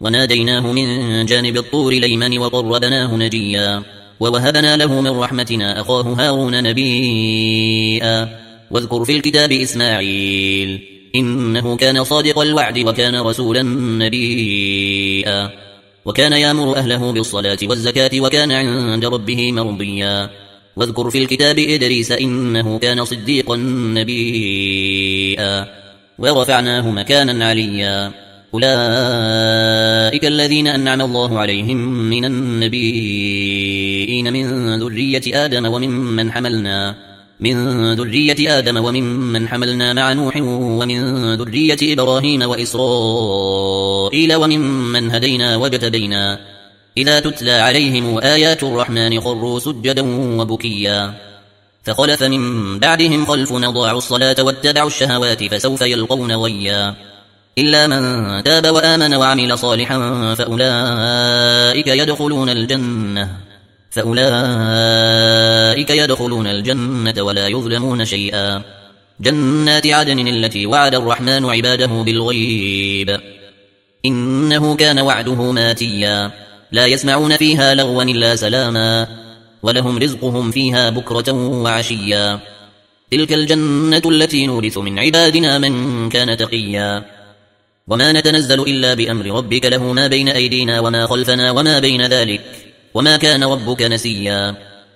وناديناه من جانب الطور الأيمن وقربناه نجيا ووهبنا له من رحمتنا أخاه هارون نبيا واذكر في الكتاب إسماعيل إنه كان صادق الوعد وكان رسولا نبيا وكان يأمر أهله بالصلاة والزكاة وكان عند ربه مرضيا واذكر في الكتاب إدريس إنه كان صديقا نبيا ورفعناه مكانا عليا أولئك الذين أنعم الله عليهم من النبيين من ذرية آدم وممن حملنا مع نوح ومن ذرية إبراهيم وإسرائيل وممن هدينا واجتبينا إذا تتلى عليهم آيات الرحمن خروا سجدا وبكيا فخلف من بعدهم خلف أضاعوا الصلاة واتبعوا الشهوات فسوف يلقون غيا إلا من تاب وآمن وعمل صالحا فأولئك يدخلون الجنة ولا يظلمون شيئا جنات عدن التي وعد الرحمن عباده بالغيب إنه كان وعده ماتيا لا يسمعون فيها لغوا إلا سلاما ولهم رزقهم فيها بكرة وعشيا تلك الجنة التي نورث من عبادنا من كان تقيا وما نتنزل إلا بأمر ربك له ما بين أيدينا وما خلفنا وما بين ذلك وما كان ربك نسيا